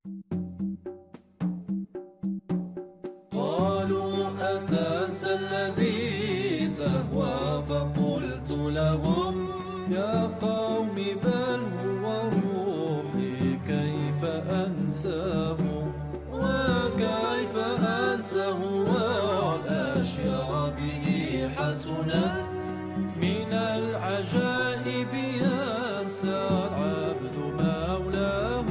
قالوا أتنسى الذي تهوى فقلت لهم يا قوم بل هو روحي كيف أنساه وكيف أنساه والأشياء به حسنت من العجائب ينسى العبد مولاه.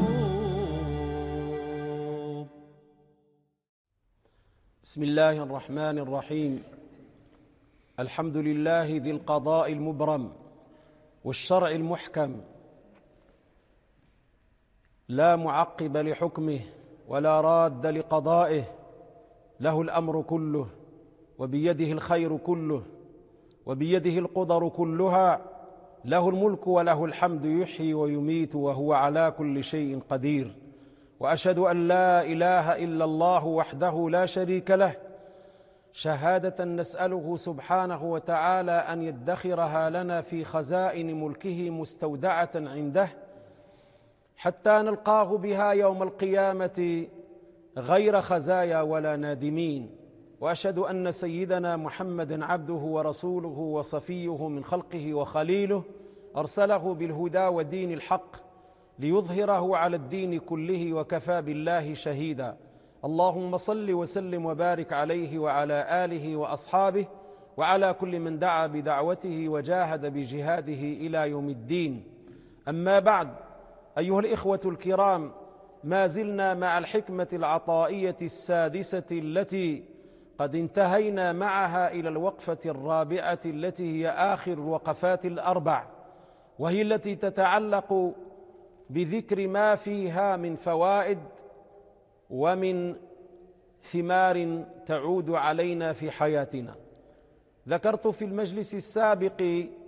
بسم الله الرحمن الرحيم. الحمد لله ذي القضاء المبرم والشرع المحكم، لا معقب لحكمه ولا راد لقضائه، له الأمر كله وبيده الخير كله وبيده القدر كلها، له الملك وله الحمد يحيي ويميت وهو على كل شيء قدير. وأشهد أن لا إله إلا الله وحده لا شريك له، شهادة نسأله سبحانه وتعالى أن يدخرها لنا في خزائن ملكه مستودعة عنده حتى نلقاه بها يوم القيامة غير خزايا ولا نادمين. وأشهد أن سيدنا محمد عبده ورسوله وصفيه من خلقه وخليله، أرسله بالهدى ودين الحق ليظهره على الدين كله وكفى بالله شهيدا. اللهم صل وسلم وبارك عليه وعلى آله وأصحابه وعلى كل من دعا بدعوته وجاهد بجهاده إلى يوم الدين. أما بعد، أيها الإخوة الكرام، ما زلنا مع الحكمة العطائية السادسة التي قد انتهينا معها إلى الوقفة الرابعة التي هي آخر الوقفات الأربع، وهي التي تتعلق بذكر ما فيها من فوائد ومن ثمار تعود علينا في حياتنا. ذكرت في المجلس السابق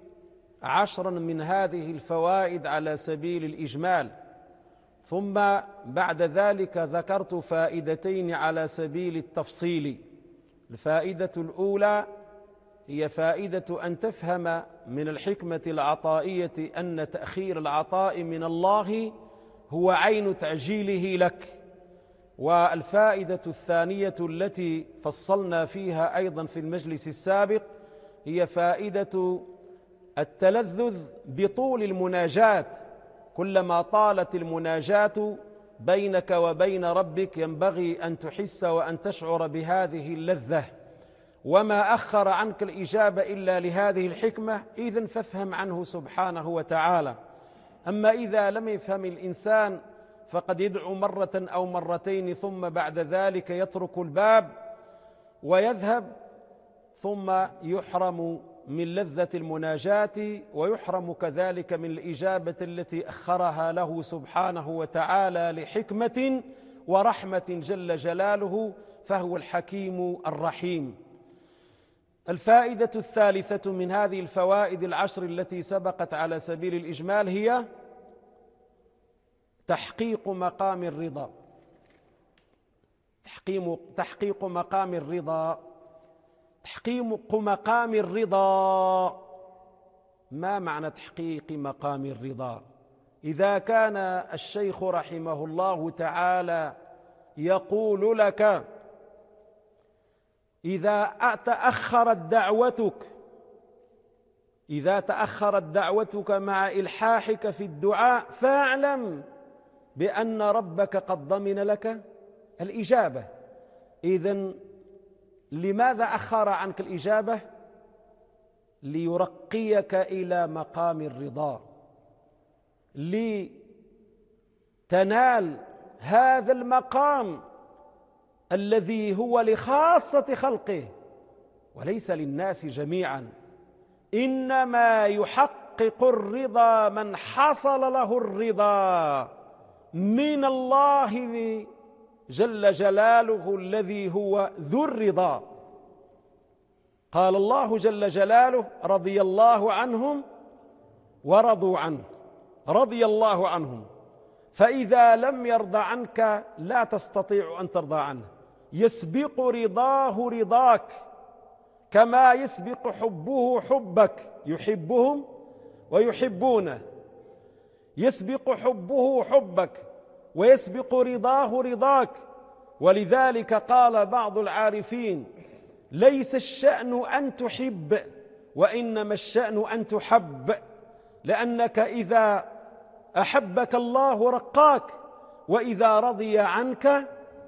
10 من هذه الفوائد على سبيل الإجمال، ثم بعد ذلك ذكرت فائدتين على سبيل التفصيل. الفائدة الأولى هي فائدة أن تفهم من الحكمة العطائية أن تأخير العطاء من الله هو عين تعجيله لك. والفائدة الثانية التي فصلنا فيها أيضا في المجلس السابق هي فائدة التلذذ بطول المناجاة. كلما طالت المناجاة بينك وبين ربك ينبغي أن تحس وأن تشعر بهذه اللذة، وما أخر عنك الإجابة إلا لهذه الحكمة، إذن فافهم عنه سبحانه وتعالى. أما إذا لم يفهم الإنسان فقد يدعو مرة أو مرتين ثم بعد ذلك يترك الباب ويذهب، ثم يحرم من لذة المناجاة ويحرم كذلك من الإجابة التي أخرها له سبحانه وتعالى لحكمة ورحمة جل جلاله، فهو الحكيم الرحيم. الفائدة الثالثة من هذه الفوائد 10 التي سبقت على سبيل الإجمال هي تحقيق مقام الرضا. تحقيق مقام الرضا. تحقيق مقام الرضا. ما معنى تحقيق مقام الرضا؟ إذا كان الشيخ رحمه الله تعالى يقول لك إذا تأخرت دعوتك مع إلحاحك في الدعاء فاعلم بأن ربك قد ضمن لك الإجابة. إذن لماذا أخر عنك الإجابة؟ ليرقيك إلى مقام الرضا، لتنال هذا المقام الذي هو لخاصة خلقه وليس للناس جميعا. إنما يحقق الرضا من حصل له الرضا من الله جل جلاله الذي هو ذو الرضا. قال الله جل جلاله رضي الله عنهم ورضوا عنه. رضي الله عنهم، فإذا لم يرضى عنك لا تستطيع أن ترضى عنه. يسبق رضاه رضاك كما يسبق حبه حبك، يحبهم ويحبونه. يسبق حبه حبك ويسبق رضاه رضاك. ولذلك قال بعض العارفين: ليس الشأن أن تحب، وإنما الشأن أن تحب، لأنك إذا أحبك الله رقاك، وإذا رضي عنك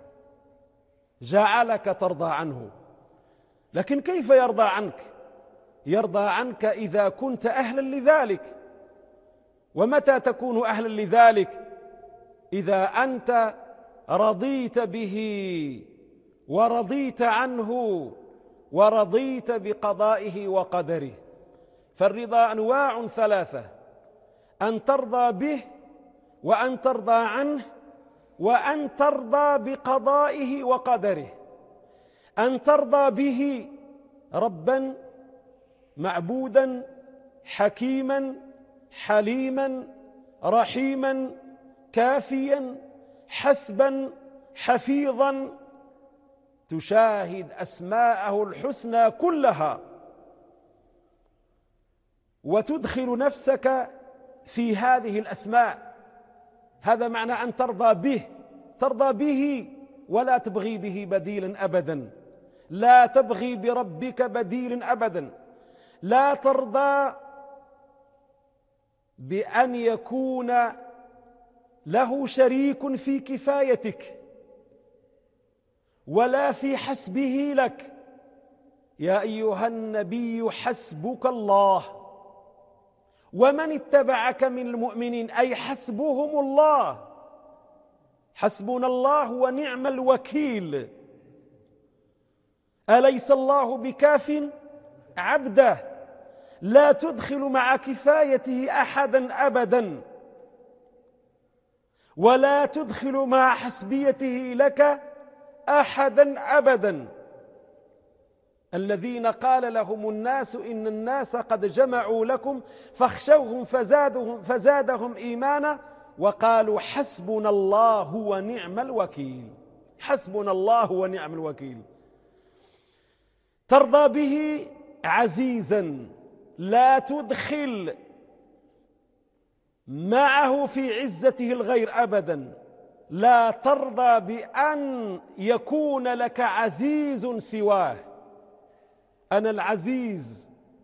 جعلك ترضى عنه. لكن كيف يرضى عنك؟ يرضى عنك إذا كنت أهلا لذلك. ومتى تكون أهلا لذلك؟ إذا أنت رضيت به ورضيت عنه ورضيت بقضائه وقدره. فالرضا أنواع ثلاثة: أن ترضى به، وأن ترضى عنه، وأن ترضى بقضائه وقدره. أن ترضى به ربا معبودا حكيما حليما رحيما كافيا حسبا حفيظا، تشاهد أسماءه الحسنى كلها وتدخل نفسك في هذه الأسماء. هذا معنى أن ترضى به، ترضى به ولا تبغي به بديلا أبدا، لا تبغي بربك بديلا أبدا. لا ترضى بأن يكون له شريك في كفايتك ولا في حسبه لك. يا أيها النبي حسبك الله ومن اتبعك من المؤمنين، أي حسبهم الله. حسبنا الله ونعم الوكيل. أليس الله بكاف عبده؟ لا تدخل مع كفايته أحدا أبدا، ولا تدخل مع حسبيته لك أحدا أبدا. الذين قال لهم الناس إن الناس قد جمعوا لكم فاخشوهم فزادهم إيمانا وقالوا حسبنا الله ونعم الوكيل. حسبنا الله ونعم الوكيل. ترضى به عزيزا، لا تدخل معه في عزته الغير أبدا. لا ترضى بأن يكون لك عزيز سواه. أنا العزيز،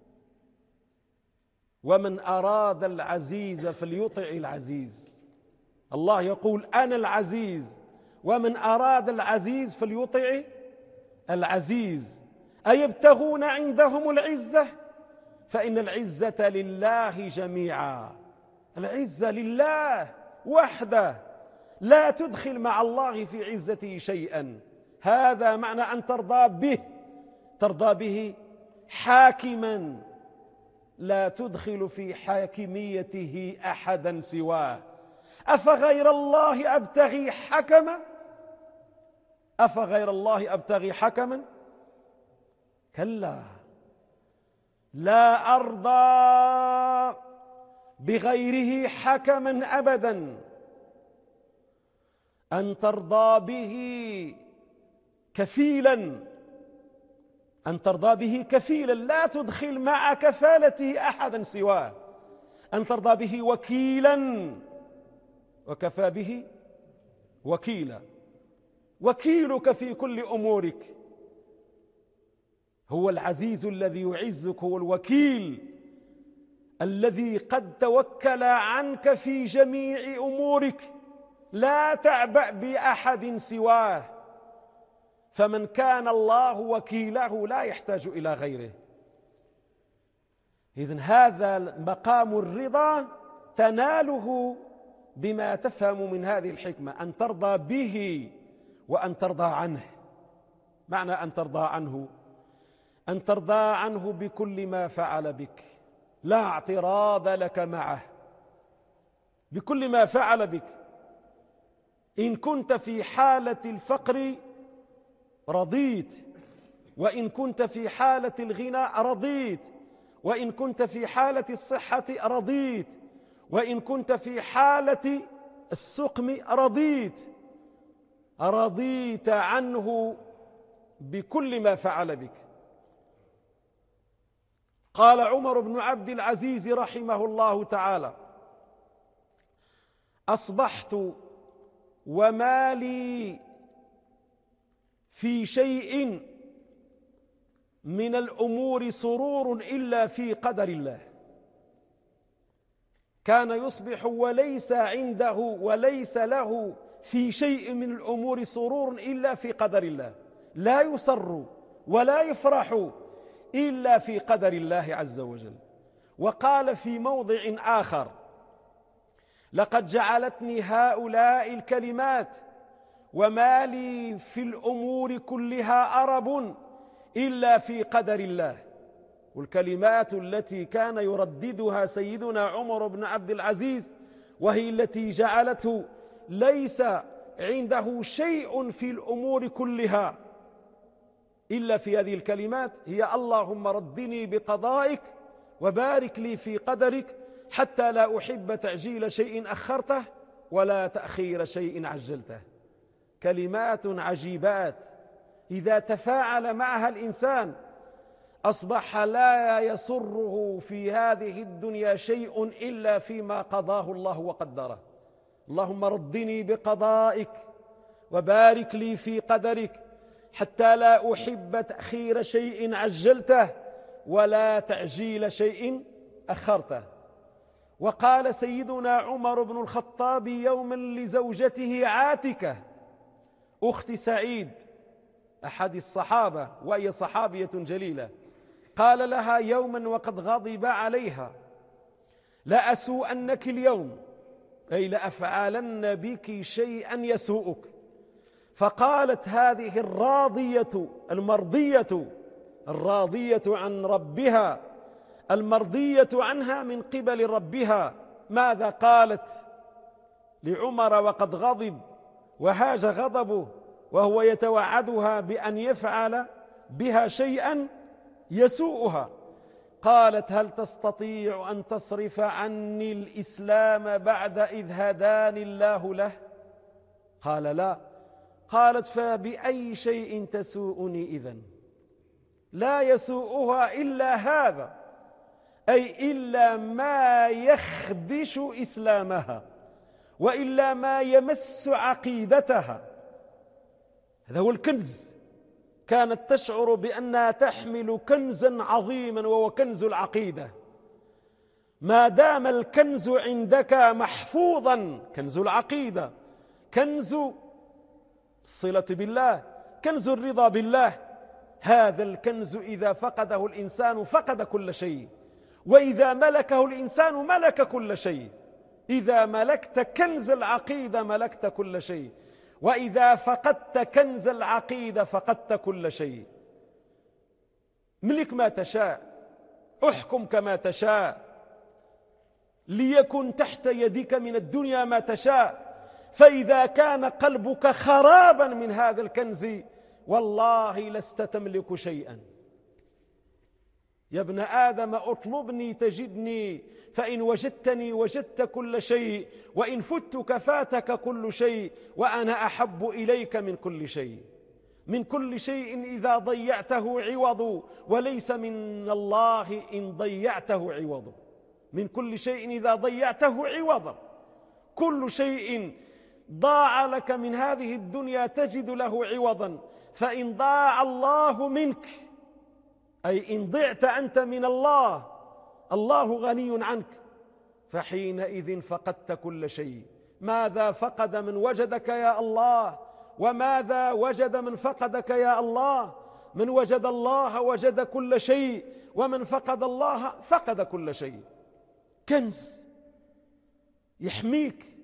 ومن أراد العزيز فليطع العزيز. الله يقول أنا العزيز، ومن أراد العزيز فليطع العزيز. أيبتغون عندهم العزة؟ فإن العزة لله جميعا. العزة لله وحده، لا تدخل مع الله في عزته شيئا. هذا معنى أن ترضى به. ترضى به حاكما، لا تدخل في حاكميته أحدا سواه. أفغير الله أبتغي حكما؟ أفغير الله أبتغي حكما؟ كلا، لا أرضى بغيره حكما أبدا. أن ترضى به كفيلا، أن ترضى به كفيلا، لا تدخل مع كفالته أحدا سواه. أن ترضى به وكيلا، وكفى به وكيلا. وكيلك في كل أمورك هو العزيز الذي يعزك، هو الوكيل الذي قد توكل عنك في جميع أمورك. لا تعبأ بأحد سواه، فمن كان الله وكيله لا يحتاج إلى غيره. إذن هذا مقام الرضا تناله بما تفهم من هذه الحكمة: أن ترضى به وأن ترضى عنه. معنى أن ترضى عنه: أن ترضى عنه بكل ما فعل بك، لا اعتراض لك معه، بكل ما فعل بك. إن كنت في حالة الفقر رضيت، وإن كنت في حالة الغنى رضيت، وإن كنت في حالة الصحة رضيت، وإن كنت في حالة السقم رضيت. رضيت عنه بكل ما فعل بك. قال عمر بن عبد العزيز رحمه الله تعالى: أصبحت وما لي في شيء من الأمور سرور إلا في قدر الله. كان يصبح وليس عنده وليس له في شيء من الأمور سرور إلا في قدر الله، لا يسر ولا يفرح إلا في قدر الله عز وجل. وقال في موضع آخر: لقد جعلتني هؤلاء الكلمات وما لي في الأمور كلها أرب إلا في قدر الله. والكلمات التي كان يرددها سيدنا عمر بن عبد العزيز، وهي التي جعلته ليس عنده شيء في الأمور كلها إلا في هذه الكلمات، هي: اللهم ردني بقضائك وبارك لي في قدرك حتى لا أحب تعجيل شيء أخرته ولا تأخير شيء عجلته. كلمات عجيبات إذا تفاعل معها الإنسان أصبح لا يسره في هذه الدنيا شيء إلا فيما قضاه الله وقدره. اللهم ردني بقضائك وبارك لي في قدرك حتى لا أحب تأخير شيء عجلته ولا تعجيل شيء أخرته. وقال سيدنا عمر بن الخطاب يوما لزوجته عاتكة أخت سعيد أحد الصحابة، وهي صحابية جليلة، قال لها يوما وقد غضب عليها: لأسوءنك اليوم، أي لأفعلن بك شيئا يسوءك. فقالت هذه الراضية الراضية عن ربها، المرضية عنها من قبل ربها، ماذا قالت لعمر وقد غضب وهاج غضبه وهو يتوعدها بأن يفعل بها شيئا يسوءها؟ قالت: هل تستطيع أن تصرف عني الإسلام بعد إذ هداني الله له؟ قال: لا. قالت: فبأي شيء تسوءني إذن؟ لا يسوءها إلا هذا، أي إلا ما يخدش إسلامها وإلا ما يمس عقيدتها. هذا هو الكنز. كانت تشعر بأنها تحمل كنزا عظيما وهو كنز العقيدة. ما دام الكنز عندك محفوظا، كنز العقيدة، كنز الصلة بالله، كنز الرضا بالله، هذا الكنز إذا فقده الإنسان فقد كل شيء، وإذا ملكه الإنسان ملك كل شيء. إذا ملكت كنز العقيدة ملكت كل شيء، وإذا فقدت كنز العقيدة فقدت كل شيء. ملك ما تشاء، احكم كما تشاء، ليكن تحت يدك من الدنيا ما تشاء، فإذا كان قلبك خرابا من هذا الكنز والله لست تملك شيئا. يا ابن آدم اطلبني تجدني، فإن وجدتني وجدت كل شيء، وإن فتك فاتك كل شيء، وأنا أحب إليك من كل شيء. من كل شيء إذا ضيعته عوض، وليس من الله إن ضيعته عوض. من كل شيء إذا ضيعته عوضا. كل شيء ضاع لك من هذه الدنيا تجد له عوضا. فإن ضاع الله منك، أي إن ضعت أنت من الله، الله غني عنك، فحينئذ فقدت كل شيء. ماذا فقد من وجدك يا الله؟ وماذا وجد من فقدك يا الله؟ من وجد الله وجد كل شيء، ومن فقد الله فقد كل شيء. كنز يحميك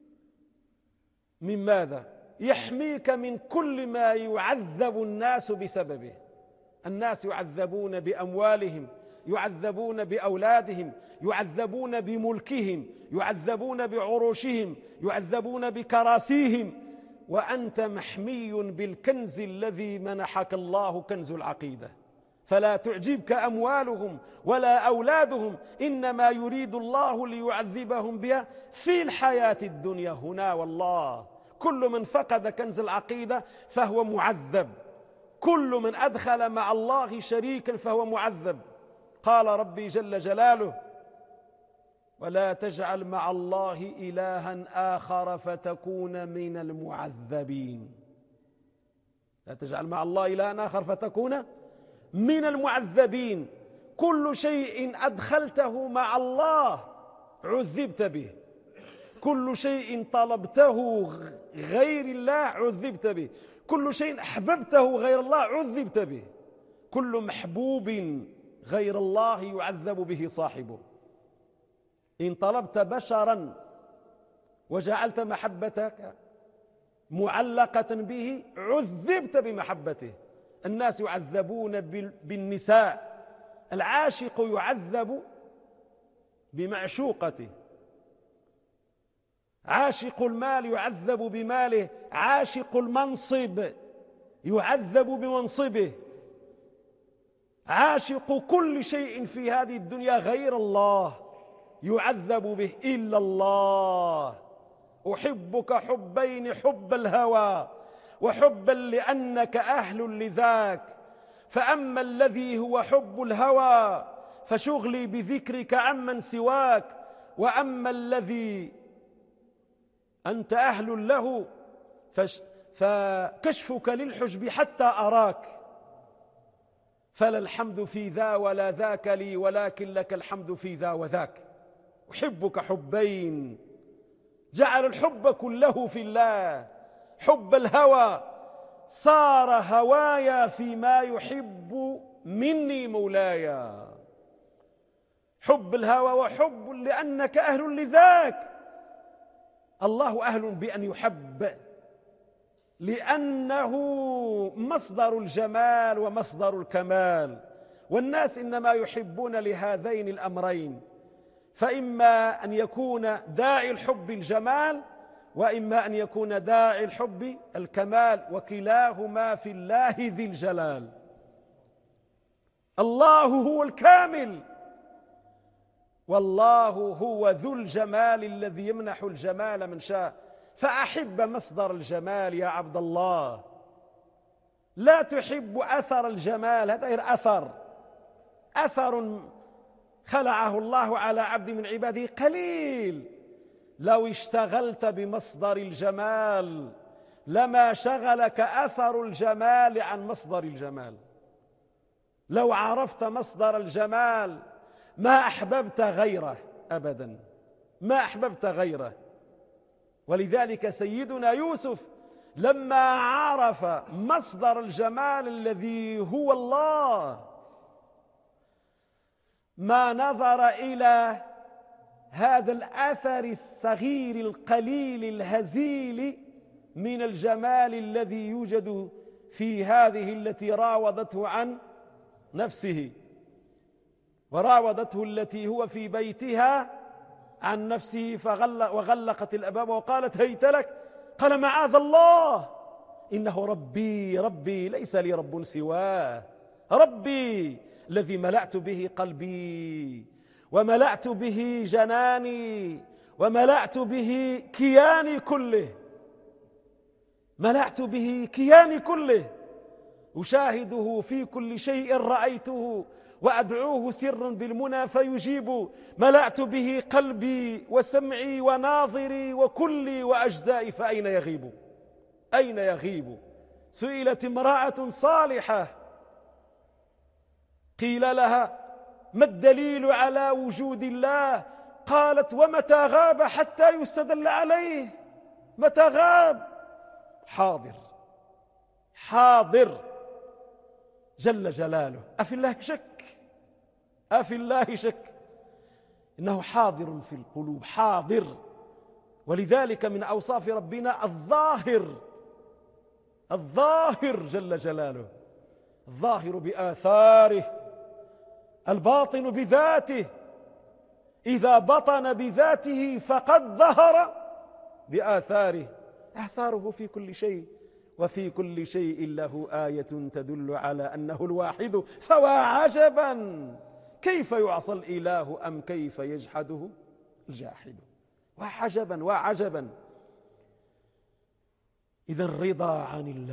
من ماذا؟ يحميك من كل ما يعذب الناس بسببه. الناس يعذبون بأموالهم، يعذبون بأولادهم، يعذبون بملكهم، يعذبون بعروشهم، يعذبون بكراسيهم، وأنت محمي بالكنز الذي منحك الله، كنز العقيدة. فلا تعجبك أموالهم ولا أولادهم، إنما يريد الله ليعذبهم بها في الحياة الدنيا هنا والله. كل من فقد كنز العقيدة فهو معذب، كل من أدخل مع الله شريكا فهو معذب. قال ربي جل جلاله: ولا تجعل مع الله إلها آخر فتكون من المعذبين. لا تجعل مع الله إلها آخر فتكون من المعذبين. كل شيء أدخلته مع الله عذبت به، كل شيء طلبته غير الله عذبت به، كل شيء أحببته غير الله عذبت به، كل محبوب غير الله يعذب به صاحبه. إن طلبت بشرا وجعلت محبتك معلقة به عذبت بمحبته. الناس يعذبون بالنساء، العاشق يعذب بمعشوقته، عاشق المال يعذب بماله، عاشق المنصب يعذب بمنصبه، عاشق كل شيء في هذه الدنيا غير الله يعذب به إلا الله. أحبك حبين، حب الهوى وحبا لأنك أهل لذاك، فأما الذي هو حب الهوى فشغلي بذكرك عمن سواك، وأما الذي أنت أهل له فكشفك للحجب حتى أراك، فلا الحمد في ذا ولا ذاك لي ولكن لك الحمد في ذا وذاك. أحبك حبين، جعل الحب كله في الله. حب الهوى صار هوايا فيما يحب مني مولاي. حب الهوى وحب لأنك أهل لذاك. الله أهل بأن يحب لأنه مصدر الجمال ومصدر الكمال، والناس إنما يحبون لهذين الأمرين، فإما أن يكون داعي الحب الجمال وإما أن يكون داعي الحب الكمال، وكلاهما في الله ذي الجلال. الله هو الكامل والله هو ذو الجمال الذي يمنح الجمال من شاء. فأحب مصدر الجمال يا عبد الله، لا تحب أثر الجمال. هذا غير أثر خلعه الله على عبد من عباده قليل. لو اشتغلت بمصدر الجمال لما شغلك أثر الجمال عن مصدر الجمال. لو عرفت مصدر الجمال ما أحببت غيره أبدا، ما أحببت غيره. ولذلك سيدنا يوسف لما عرف مصدر الجمال الذي هو الله ما نظر إلى هذا الأثر الصغير القليل الهزيل من الجمال الذي يوجد في هذه التي راودته عن نفسه، وراودته التي هو في بيتها عن نفسه وغلقت الأبواب وقالت هيت لك، قال معاذ الله إنه ربي ليس لي رب سواه، ربي الذي ملأت به قلبي وملأت به جناني وملأت به كياني كله، ملأت به كياني كله، أشاهده في كل شيء رأيته وأدعوه سرا بالمنى فيجيب، ملأت به قلبي وسمعي وناظري وكلي وأجزائي فأين يغيب؟ أين يغيب؟ سئلت امرأة صالحة قيل لها ما الدليل على وجود الله؟ قالت ومتى غاب حتى يستدل عليه؟ متى غاب؟ حاضر جل جلاله. أفي الله شك؟ أفي الله شك؟ إنه حاضر في القلوب، حاضر. ولذلك من أوصاف ربنا الظاهر جل جلاله، الظاهر بآثاره، الباطن بذاته. إذا بطن بذاته فقد ظهر بآثاره، آثاره في كل شيء، وفي كل شيء له آية تدل على أنه الواحد. فواعجبا كيف يعصى الإله أم كيف يجحده الجاحد. وعجبا. إذا الرضا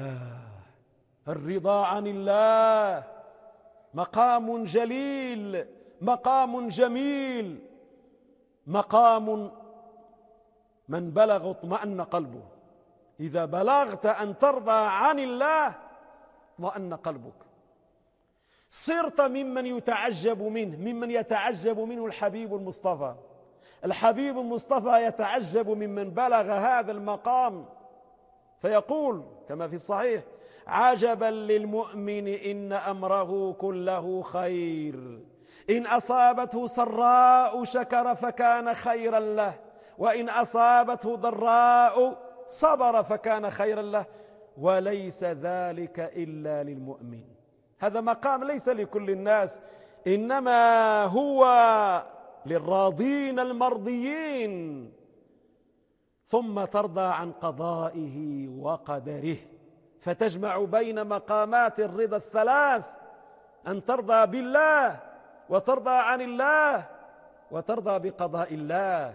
عن الله مقام جليل، مقام جميل، مقام من بلغ اطمأن قلبه. إذا بلغت أن ترضى عن الله اطمأن قلبك، صرت ممن يتعجب منه، ممن يتعجب منه الحبيب المصطفى. الحبيب المصطفى يتعجب ممن بلغ هذا المقام، فيقول كما في الصحيح: عجبا للمؤمن إن أمره كله خير، إن أصابته سراء شكر فكان خيرا له، وإن أصابته ضراء صبر فكان خيرا له، وليس ذلك إلا للمؤمن. هذا مقام ليس لكل الناس، إنما هو للراضين المرضيين. ثم ترضى عن قضائه وقدره، فتجمع بين مقامات الرضا الثلاث: أن ترضى بالله، وترضى عن الله، وترضى بقضاء الله.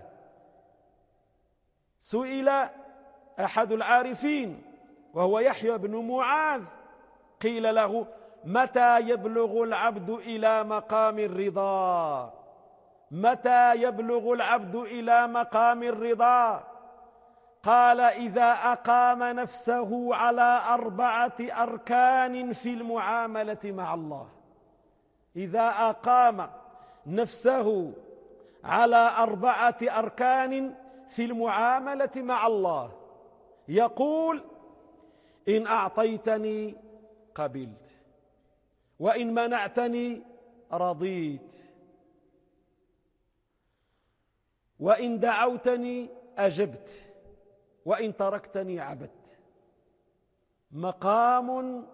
سئل أحد العارفين وهو يحيى بن معاذ، قيل له: متى يبلغ العبد إلى مقام الرضا؟ متى يبلغ العبد إلى مقام الرضا؟ قال: إذا أقام نفسه على 4 أركان في المعاملة مع الله. إذا أقام نفسه على 4 أركان في المعاملة مع الله، يقول: إن أعطيتني قبلت، وإن منعتني رضيت، وإن دعوتني أجبت، وإن تركتني عبدت. مقام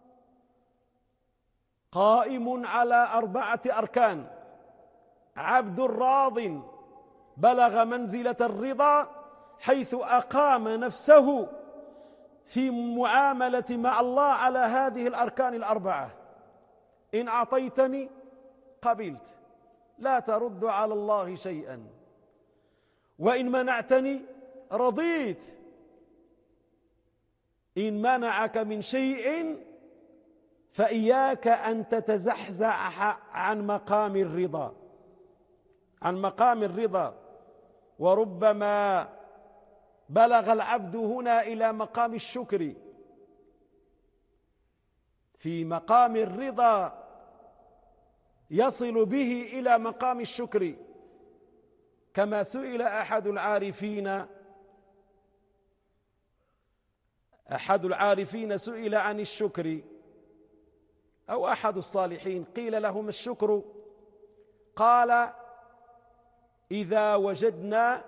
قائم على 4 أركان. عبد راض بلغ منزلة الرضا حيث أقام نفسه في معاملة مع الله على هذه الأركان 4. إن أعطيتني قبلت، لا ترد على الله شيئا، وإن منعتني رضيت. إن منعك من شيء فإياك أن تتزحزح عن مقام الرضا، عن مقام الرضا. وربما بلغ العبد هنا إلى مقام الشكر. في مقام الرضا يصل به إلى مقام الشكر، كما سئل أحد العارفين سئل عن الشكر، أو أحد الصالحين، قيل له: ما الشكر؟ قال: إذا وجدنا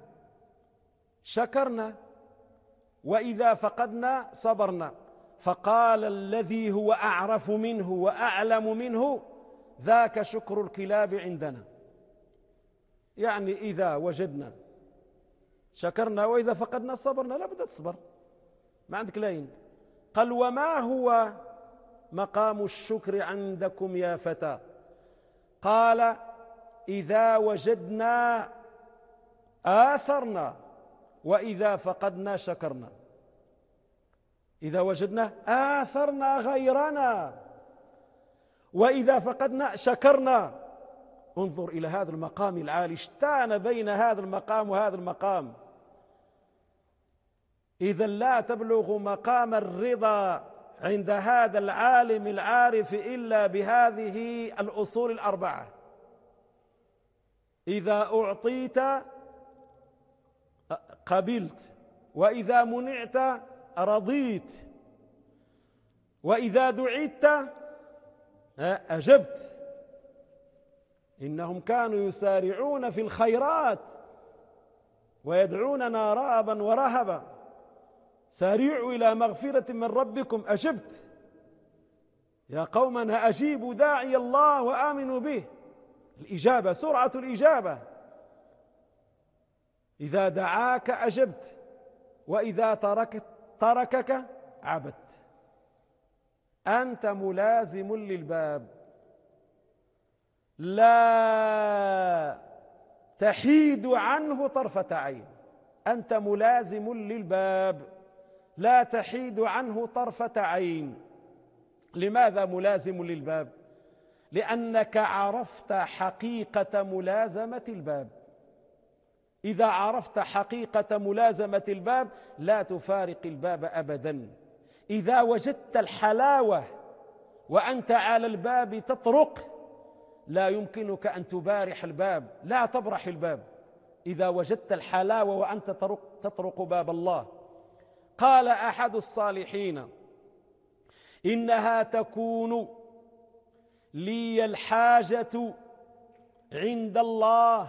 شكرنا، وإذا فقدنا صبرنا. فقال: الذي هو أعرف منه وأعلم منه ذاك شكر الكلاب عندنا. يعني إذا وجدنا شكرنا، وإذا فقدنا صبرنا. لا بد تصبر، ما عندك لاين. قال: وما هو مقام الشكر عندكم يا فتى؟ قال: إذا وجدنا آثرنا، وإذا فقدنا شكرنا. إذا وجدنا آثرنا غيرنا، وإذا فقدنا شكرنا. انظر إلى هذا المقام العالي، اشتان بين هذا المقام وهذا المقام. إذا لا تبلغ مقام الرضا عند هذا العالم العارف إلا بهذه الأصول 4. إذا أعطيت قبلت، وإذا منعت رضيت، وإذا دعيت أجبت. إنهم كانوا يسارعون في الخيرات ويدعوننا رغبا ورهبا. سارعوا إلى مغفرة من ربكم. أجبت يا قومنا، أجيبوا داعي الله وآمنوا به. الإجابة، سرعة الإجابة. إذا دعاك أجبت، وإذا تركك عبدت. أنت ملازم للباب، لا تحيد عنه طرفة عين. أنت ملازم للباب، لا تحيد عنه طرفة عين. لماذا ملازم للباب؟ لأنك عرفت حقيقة ملازمة الباب. إذا عرفت حقيقة ملازمة الباب لا تفارق الباب أبدا. إذا وجدت الحلاوة وأنت على الباب تطرق لا يمكنك أن تبارح الباب، لا تبرح الباب إذا وجدت الحلاوة وأنت تطرق باب الله. قال أحد الصالحين: إنها تكون لي الحاجة عند الله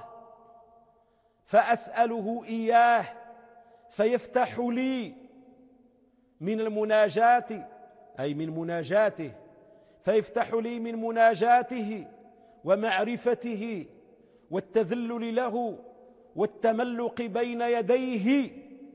فأسأله إياه فيفتح لي من المناجاة، أي من مناجاته، فيفتح لي من مناجاته ومعرفته والتذلل له والتملق بين يديه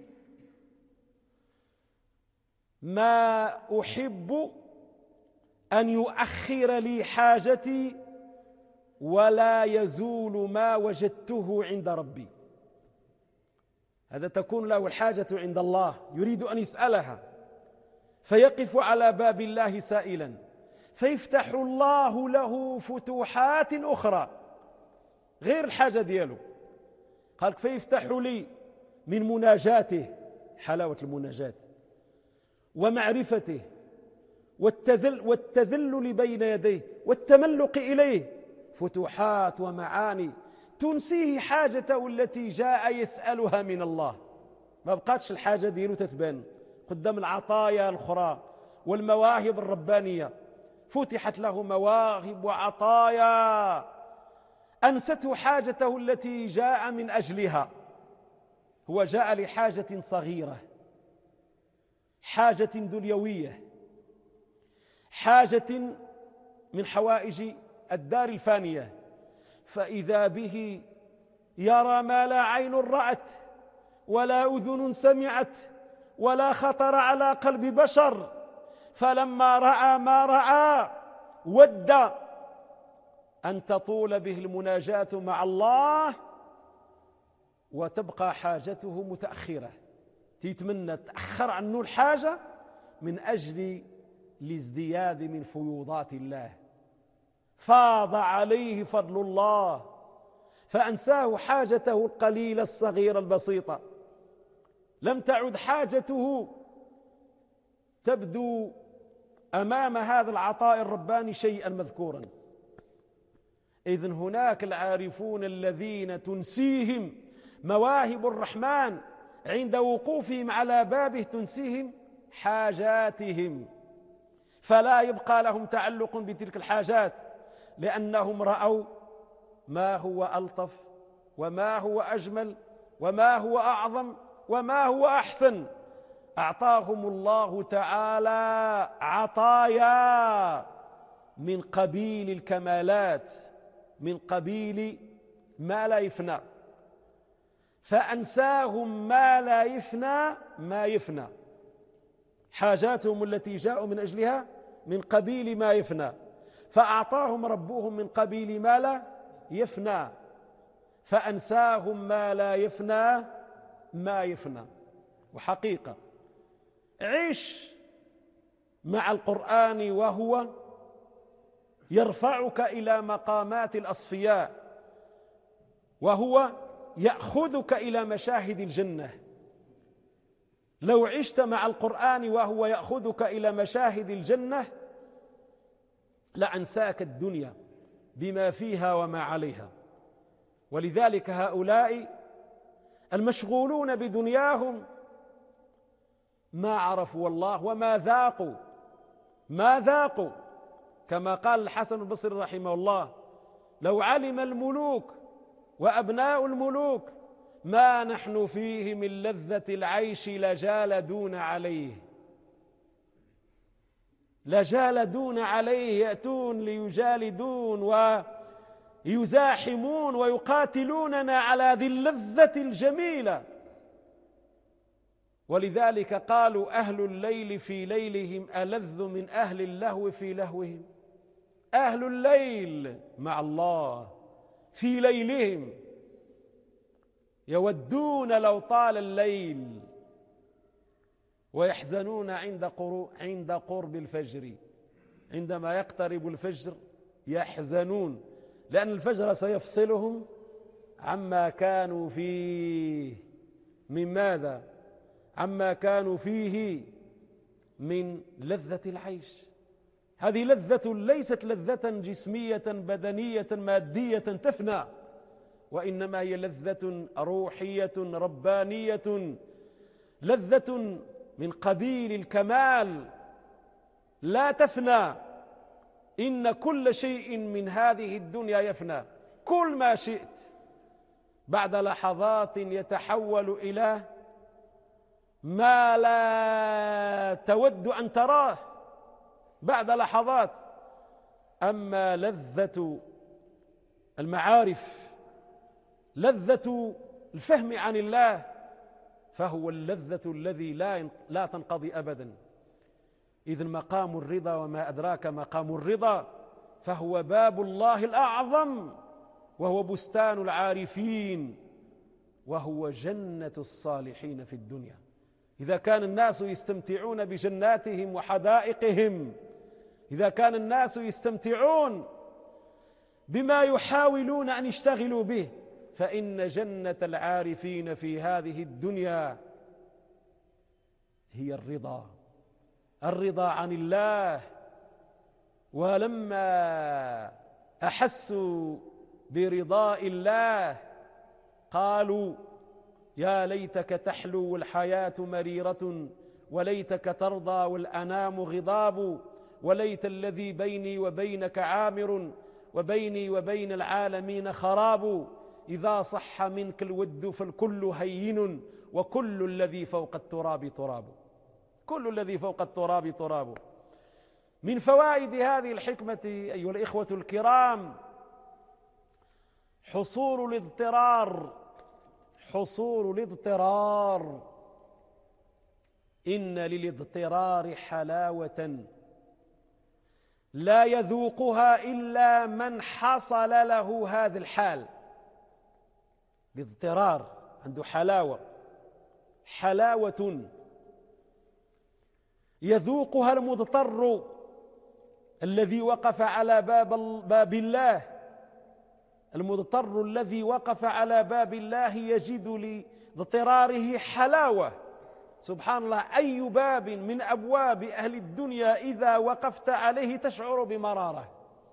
ما أحب أن يؤخر لي حاجتي ولا يزول ما وجدته عند ربي. هذا تكون له الحاجة عند الله، يريد أن يسألها، فيقف على باب الله سائلا، فيفتح الله له فتوحات أخرى غير الحاجة دياله. قال فيفتح لي من مناجاته، حلاوة المناجاة، ومعرفته والتذلل بين يديه والتملق إليه، فتوحات ومعاني تنسيه حاجته التي جاء يسألها من الله. ما بقاتش الحاجة ديالو تتبان قدام العطايا الأخرى والمواهب الربانية، فتحت له مواهب وعطايا أنسته حاجته التي جاء من أجلها. هو جاء لحاجة صغيرة، حاجة دنيوية، حاجة من حوائج الدار الفانية، فإذا به يرى ما لا عين رأت ولا أذن سمعت ولا خطر على قلب بشر، فلما رأى ما رأى ود أن تطول به المناجاة مع الله وتبقى حاجته متأخرة، تتمنى تأخر عنه الحاجة من أجل الازدياد من فيوضات الله. فاض عليه فضل الله فأنساه حاجته القليلة الصغيرة البسيطة، لم تعد حاجته تبدو أمام هذا العطاء الرباني شيئا مذكورا. إذن هناك العارفون الذين تنسيهم مواهب الرحمن عند وقوفهم على بابه، تنسيهم حاجاتهم، فلا يبقى لهم تعلق بتلك الحاجات، لأنهم رأوا ما هو ألطف وما هو أجمل وما هو أعظم وما هو أحسن. أعطاهم الله تعالى عطايا من قبيل الكمالات، من قبيل ما لا يفنى، فأنساهم ما لا يفنى ما يفنى، حاجاتهم التي جاءوا من أجلها من قبيل ما يفنى، فأعطاهم ربهم من قبيل ما لا يفنى، فأنساهم ما لا يفنى ما يفنى. وحقيقة عيش مع القرآن وهو يرفعك إلى مقامات الأصفياء، وهو يأخذك إلى مشاهد الجنة. لو عشت مع القرآن وهو يأخذك إلى مشاهد الجنة لأنساك الدنيا بما فيها وما عليها. ولذلك هؤلاء المشغولون بدنياهم ما عرفوا الله وما ذاقوا، ما ذاقوا. كما قال الحسن البصري رحمه الله: لو علم الملوك وأبناء الملوك ما نحن فيه من لذة العيش لجالدون عليه، لجالدون عليه، يأتون ليجالدون ويزاحمون ويقاتلوننا على ذي اللذة الجميلة. ولذلك قالوا: أهل الليل في ليلهم ألذ من أهل اللهو في لهوهم. أهل الليل مع الله في ليلهم يودون لو طال الليل، ويحزنون عند قرب الفجر، عندما يقترب الفجر يحزنون، لأن الفجر سيفصلهم عما كانوا فيه. من ماذا؟ عما كانوا فيه من لذة العيش. هذه لذة ليست لذة جسمية بدنية مادية تفنى، وإنما هي لذة روحية ربانية، لذة من قبيل الكمال لا تفنى. إن كل شيء من هذه الدنيا يفنى، كل ما شئت بعد لحظات يتحول إلى ما لا تود أن تراه بعد لحظات. أما لذة المعارف، لذة الفهم عن الله، فهو اللذة الذي لا تنقضي أبدا. إذن مقام الرضا، وما أدراك مقام الرضا، فهو باب الله الأعظم، وهو بستان العارفين، وهو جنة الصالحين في الدنيا. إذا كان الناس يستمتعون بجناتهم وحدائقهم، إذا كان الناس يستمتعون بما يحاولون أن يشتغلوا به، فإن جنة العارفين في هذه الدنيا هي الرضا، الرضا عن الله. ولما أحسوا برضاء الله قالوا يا ليتك تحلو الحياة مريرة، وليتك ترضى والأنام غضاب، وليت الذي بيني وبينك عامر، وبيني وبين العالمين خراب. إذا صح منك الود فالكل هين، وكل الذي فوق التراب تراب. كل الذي فوق التراب تراب. من فوائد هذه الحكمة أيها الإخوة الكرام حصول الاضطرار. إن للاضطرار حلاوة لا يذوقها إلا من حصل له هذا الحال. الاضطرار عنده حلاوة يذوقها المضطر الذي وقف على باب الله. المضطر الذي وقف على باب الله يجد لاضطراره حلاوة. سبحان الله، أي باب من أبواب أهل الدنيا إذا وقفت عليه تشعر بمرارة.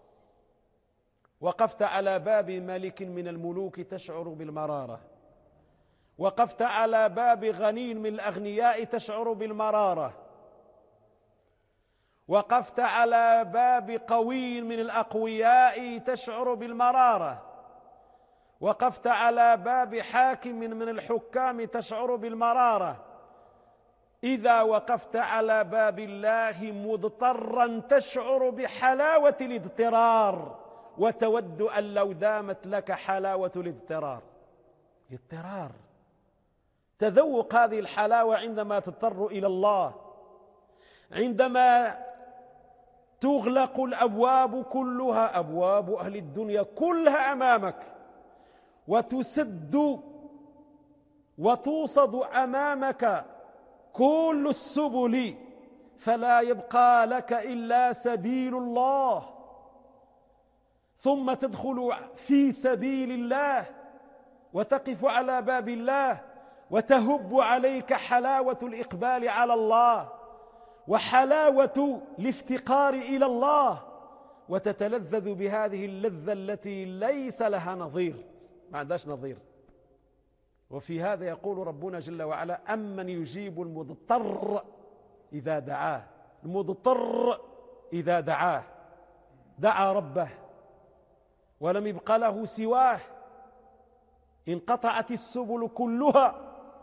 وقفت على باب ملك من الملوك تشعر بالمرارة، وقفت على باب غني من الأغنياء تشعر بالمرارة، وقفت على باب قوي من الأقوياء تشعر بالمرارة، وقفت على باب حاكم من الحكام تشعر بالمرارة. إذا وقفت على باب الله مضطرا تشعر بحلاوة الاضطرار، وتود أن لو دامت لك حلاوة الاضطرار. تذوق هذه الحلاوة عندما تضطر إلى الله، عندما تغلق الأبواب كلها، أبواب أهل الدنيا كلها أمامك، وتسد وتوصد أمامك كل السبل، فلا يبقى لك إلا سبيل الله. ثم تدخل في سبيل الله وتقف على باب الله، وتهب عليك حلاوة الإقبال على الله وحلاوة الافتقار إلى الله، وتتلذذ بهذه اللذة التي ليس لها نظير، ما عندهاش نظير. وفي هذا يقول ربنا جل وعلا أمن يجيب المضطر إذا دعاه. المضطر إذا دعاه دعا ربه ولم يبق له سواه، انقطعت السبل كلها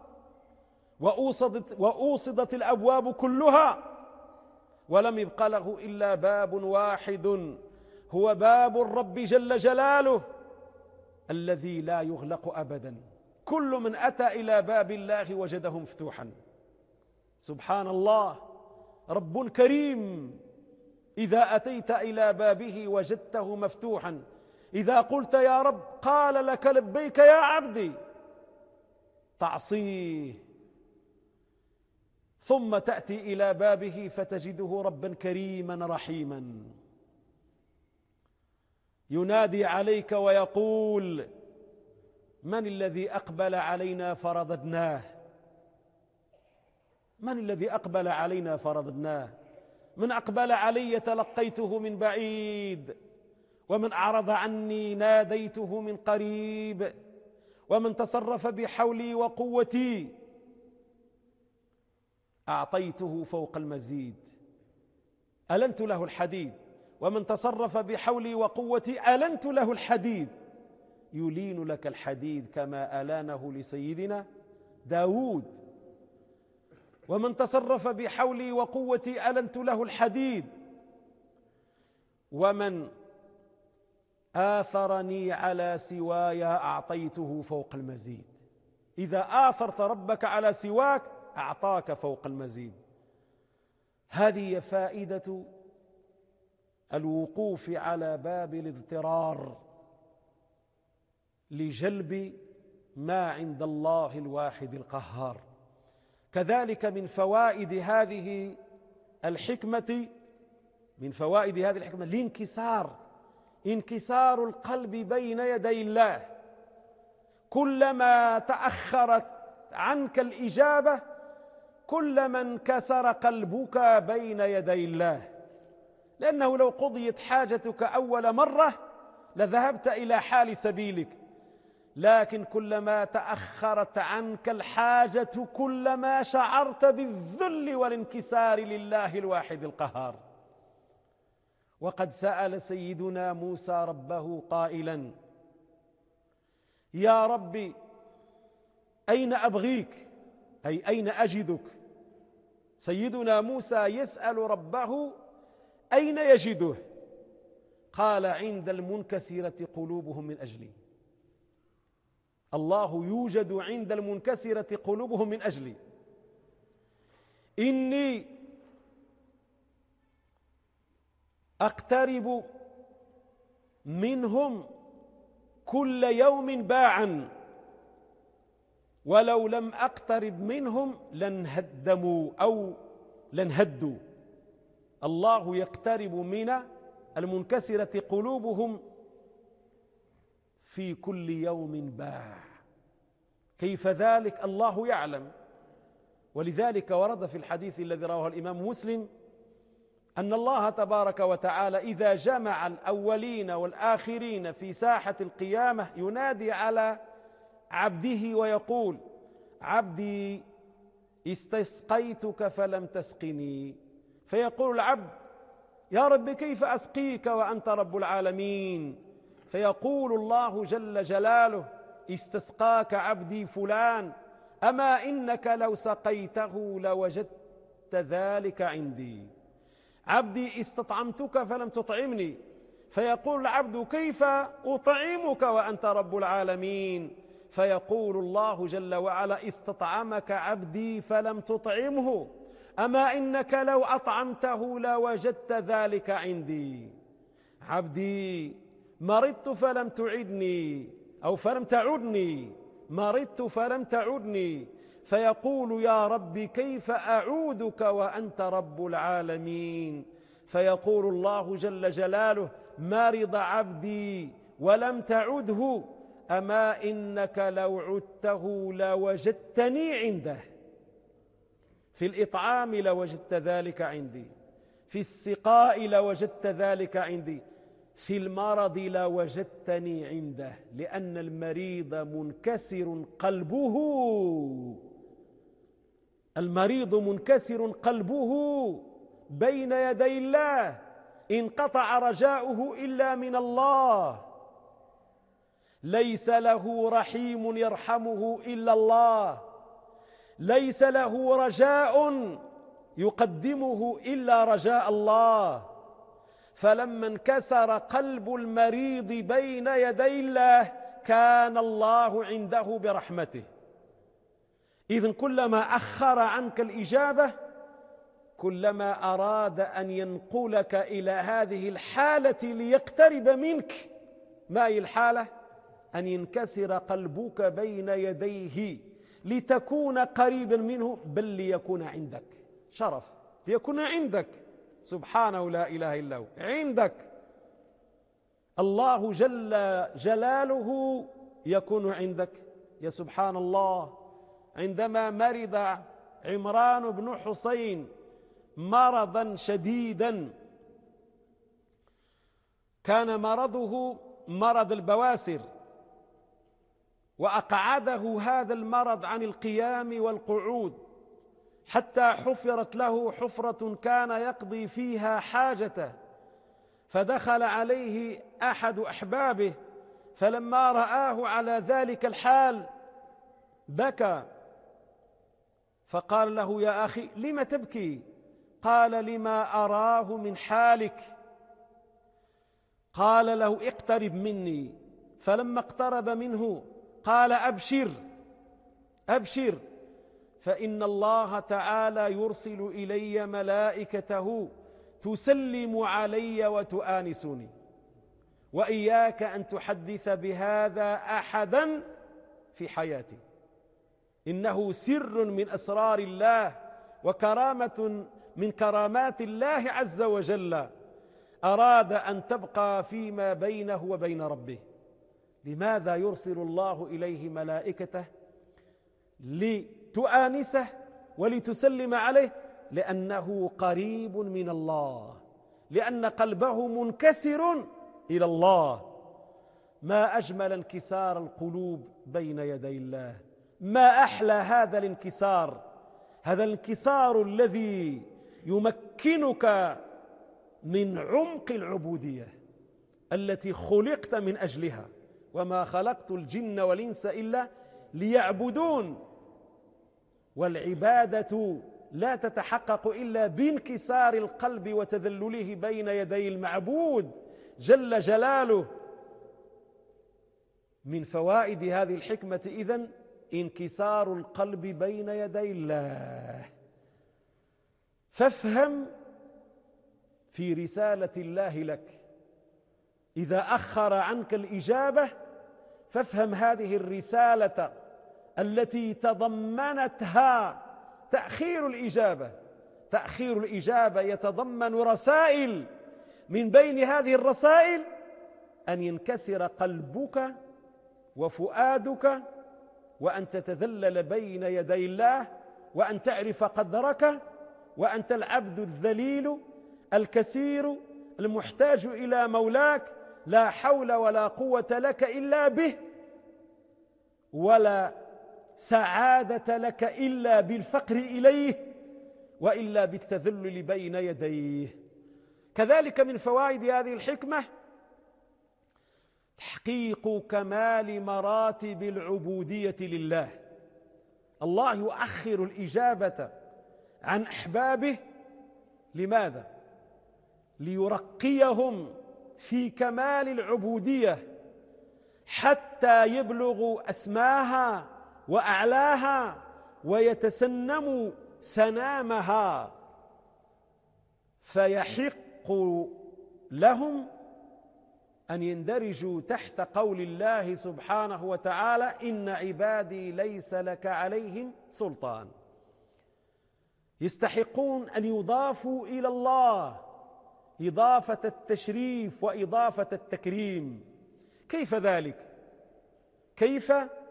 وأوصدت الأبواب كلها، ولم يبق له إلا باب واحد، هو باب الرب جل جلاله الذي لا يغلق أبدا. كل من أتى إلى باب الله وجده مفتوحا. سبحان الله، رب كريم إذا أتيت إلى بابه وجدته مفتوحا. إذا قلت يا رب قال لك لبيك يا عبدي، تعصيه ثم تأتي إلى بابه فتجده ربا كريما رحيما ينادي عليك ويقول من الذي أقبل علينا فرددناه؟ من الذي أقبل علينا فرددناه؟ من أقبل علي تلقيته من بعيد، ومن أعرض عني ناديته من قريب، ومن تصرف بحولي وقوتي أعطيته فوق المزيد، ألنت له الحديد. ومن تصرف بحولي وقوتي ألنت له الحديد، يلين لك الحديد كما ألانه لسيدنا داود. ومن تصرف بحولي وقوتي ألنت له الحديد. ومن آثرني على سواي أعطيته فوق المزيد. إذا آثرت ربك على سواك أعطاك فوق المزيد. هذه فائدة الوقوف على باب الاضطرار لجلب ما عند الله الواحد القهار. كذلك من فوائد هذه الحكمة انكسار القلب بين يدي الله. كلما تأخرت عنك الإجابة كلما انكسر قلبك بين يدي الله، لأنه لو قضيت حاجتك أول مرة لذهبت إلى حال سبيلك، لكن كلما تأخرت عنك الحاجة كلما شعرت بالذل والانكسار لله الواحد القهار. وقد سأل سيدنا موسى ربه قائلا: يا ربي أين أبغيك؟ أي أين أجدك؟ سيدنا موسى يسأل ربه أين يجده؟ قال: عند المنكسرة قلوبهم من أجلي. الله يوجد عند المنكسرة قلوبهم من أجلي. إني أقترب منهم كل يوم باعا، ولو لم أقترب منهم لانهدموا أو لانهدوا. الله يقترب من المنكسرة قلوبهم في كل يوم باع. كيف ذلك؟ الله يعلم. ولذلك ورد في الحديث الذي رواه الإمام مسلم أن الله تبارك وتعالى إذا جمع الأولين والآخرين في ساحة القيامة ينادي على عبده ويقول: عبدي استسقيتك فلم تسقني. فيقول العبد: يا رب كيف أسقيك وأنت رب العالمين؟ فيقول الله جل جلاله: استسقاك عبدي فلان، أما إنك لو سقيته لوجدت ذلك عندي. عبدي استطعمتك فلم تطعمني. فيقول العبد: كيف أطعمك وأنت رب العالمين؟ فيقول الله جل وعلا: استطعمك عبدي فلم تطعمه، أما إنك لو أطعمته لوجدت ذلك عندي. عبدي مرضت فلم تعدني أو فلم تعدني، مرضت فلم تعدني. فيقول: يا رب كيف أعودك وأنت رب العالمين؟ فيقول الله جل جلاله: مرض عبدي ولم تعده، أما إنك لو عدته لوجدتني عنده. في الإطعام لوجدت ذلك عندي، في السقاء لوجدت ذلك عندي، في المرض لوجدتني عنده. لأن المريض منكسر قلبه، المريض منكسر قلبه بين يدي الله، انقطع رجاؤه إلا من الله، ليس له رحيم يرحمه إلا الله، ليس له رجاء يقدمه إلا رجاء الله. فلما انكسر قلب المريض بين يدي الله كان الله عنده برحمته. إذن كلما أخر عنك الإجابة كلما أراد أن ينقلك إلى هذه الحالة ليقترب منك. ما هي الحالة؟ أن ينكسر قلبك بين يديه لتكون قريبا منه، بل ليكون عندك شرف، ليكون عندك. سبحانه لا إله إلا هو عندك. الله جل جلاله يكون عندك؟ يا سبحان الله، عندما مرض عمران بن حسين مرضا شديدا، كان مرضه مرض البواسر، وأقعده هذا المرض عن القيام والقعود، حتى حفرت له حفرة كان يقضي فيها حاجته، فدخل عليه أحد أحبابه، فلما رآه على ذلك الحال بكى، فقال له: يا أخي لم تبكي؟ قال: لما أراه من حالك. قال له: اقترب مني. فلما اقترب منه قال: أبشر أبشر، فإن الله تعالى يرسل إلي ملائكته تسلم علي وتؤانسني، وإياك أن تحدث بهذا أحدا في حياتي، إنه سر من أسرار الله وكرامة من كرامات الله عز وجل، أراد أن تبقى فيما بينه وبين ربه. لماذا يرسل الله إليه ملائكته؟ لتؤانسه ولتسلم عليه، لأنه قريب من الله، لأن قلبه منكسر إلى الله. ما أجمل انكسار القلوب بين يدي الله، ما أحلى هذا الانكسار، هذا الانكسار الذي يمكنك من عمق العبودية التي خلقت من أجلها. وما خلقت الجن والإنس إلا ليعبدون. والعبادة لا تتحقق إلا بانكسار القلب وتذلله بين يدي المعبود جل جلاله. من فوائد هذه الحكمة إذن انكسار القلب بين يدي الله. فافهم في رسالة الله لك، إذا أخر عنك الإجابة فافهم هذه الرسالة التي تضمنتها تأخير الإجابة. تأخير الإجابة يتضمن رسائل، من بين هذه الرسائل أن ينكسر قلبك وفؤادك، وأن تتذلل بين يدي الله، وأن تعرف قدرك، وأنت العبد الذليل الكثير المحتاج إلى مولاك، لا حول ولا قوة لك إلا به، ولا سعادة لك إلا بالفقر إليه، وإلا بالتذلل بين يديه. كذلك من فوائد هذه الحكمة تحقيق كمال مراتب العبودية لله. الله يؤخر الإجابة عن أحبابه. لماذا؟ ليرقيهم في كمال العبودية حتى يبلغوا أسماها وأعلاها ويتسنموا سنامها، فيحق لهم أن يندرجوا تحت قول الله سبحانه وتعالى: إن عبادي ليس لك عليهم سلطان. يستحقون أن يضافوا إلى الله إضافة التشريف وإضافة التكريم. كيف ذلك؟ كيف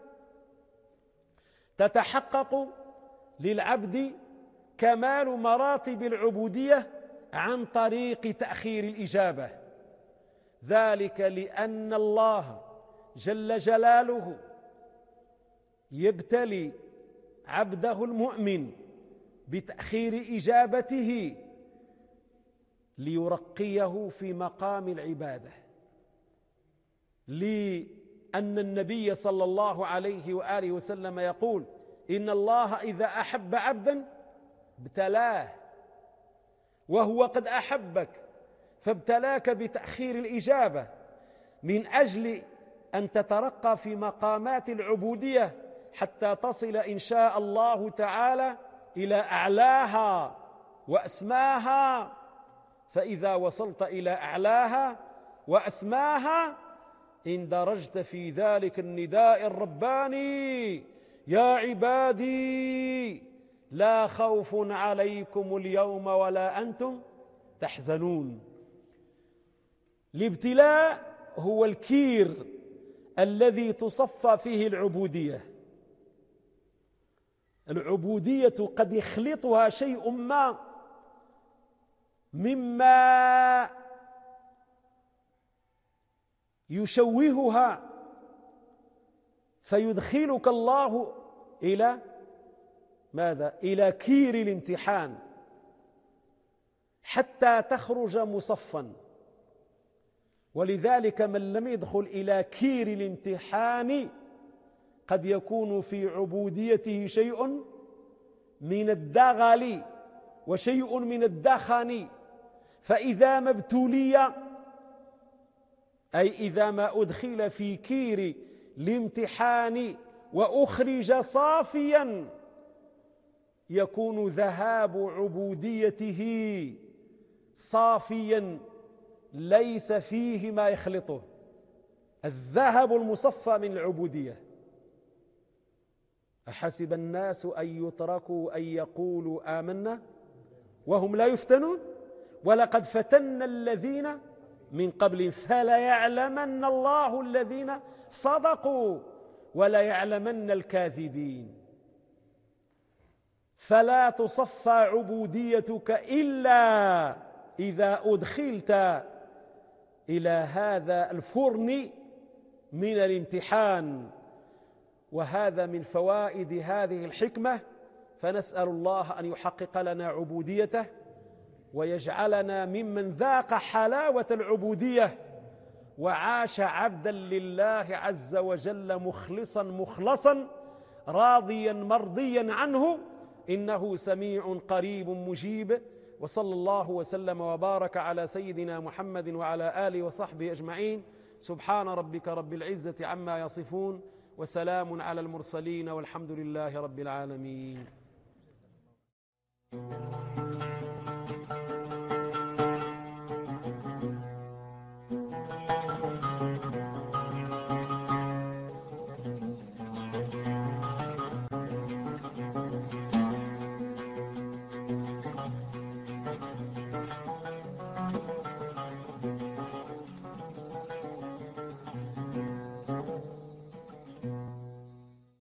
تتحقق للعبد كمال مراتب العبودية عن طريق تأخير الإجابة؟ ذلك لأن الله جل جلاله يبتلي عبده المؤمن بتأخير إجابته ليرقيه في مقام العبادة، لأن النبي صلى الله عليه وآله وسلم يقول: إن الله إذا أحب عبدا ابتلاه، وهو قد أحبك فابتلاك بتأخير الإجابة من أجل أن تترقى في مقامات العبودية حتى تصل إن شاء الله تعالى إلى أعلاها وأسماها. فإذا وصلت إلى أعلاها وأسماها اندرجت في ذلك النداء الرباني: يا عبادي لا خوف عليكم اليوم ولا أنتم تحزنون. الابتلاء هو الكير الذي تصفى فيه العبودية. العبودية قد يخلطها شيء ما مما يشوهها، فيدخلك الله إلى ماذا؟ إلى كير الامتحان حتى تخرج مصفا. ولذلك من لم يدخل إلى كير الامتحان قد يكون في عبوديته شيء من الدغل وشيء من الدخن، فإذا ما ابتلي، أي إذا ما أدخل في كير الامتحان وأخرج صافيا، يكون ذهاب عبوديته صافيا ليس فيه ما يخلطه، الذهب المصفى من العبودية. أحسب الناس أن يتركوا أن يقولوا آمنا وهم لا يفتنون ولقد فتنا الذين من قبل فليعلمن الله الذين صدقوا وليعلمن الكاذبين. فلا تصفى عبوديتك إلا إذا أدخلت إلى هذا الفرن من الامتحان. وهذا من فوائد هذه الحكمة، فنسأل الله أن يحقق لنا عبوديته ويجعلنا ممن ذاق حلاوة العبودية وعاش عبدا لله عز وجل مخلصا راضيا مرضيا عنه، إنه سميع قريب مجيب. وصلى الله وسلم وبارك على سيدنا محمد وعلى آله وصحبه أجمعين. سبحان ربك رب العزة عما يصفون، وسلام على المرسلين، والحمد لله رب العالمين.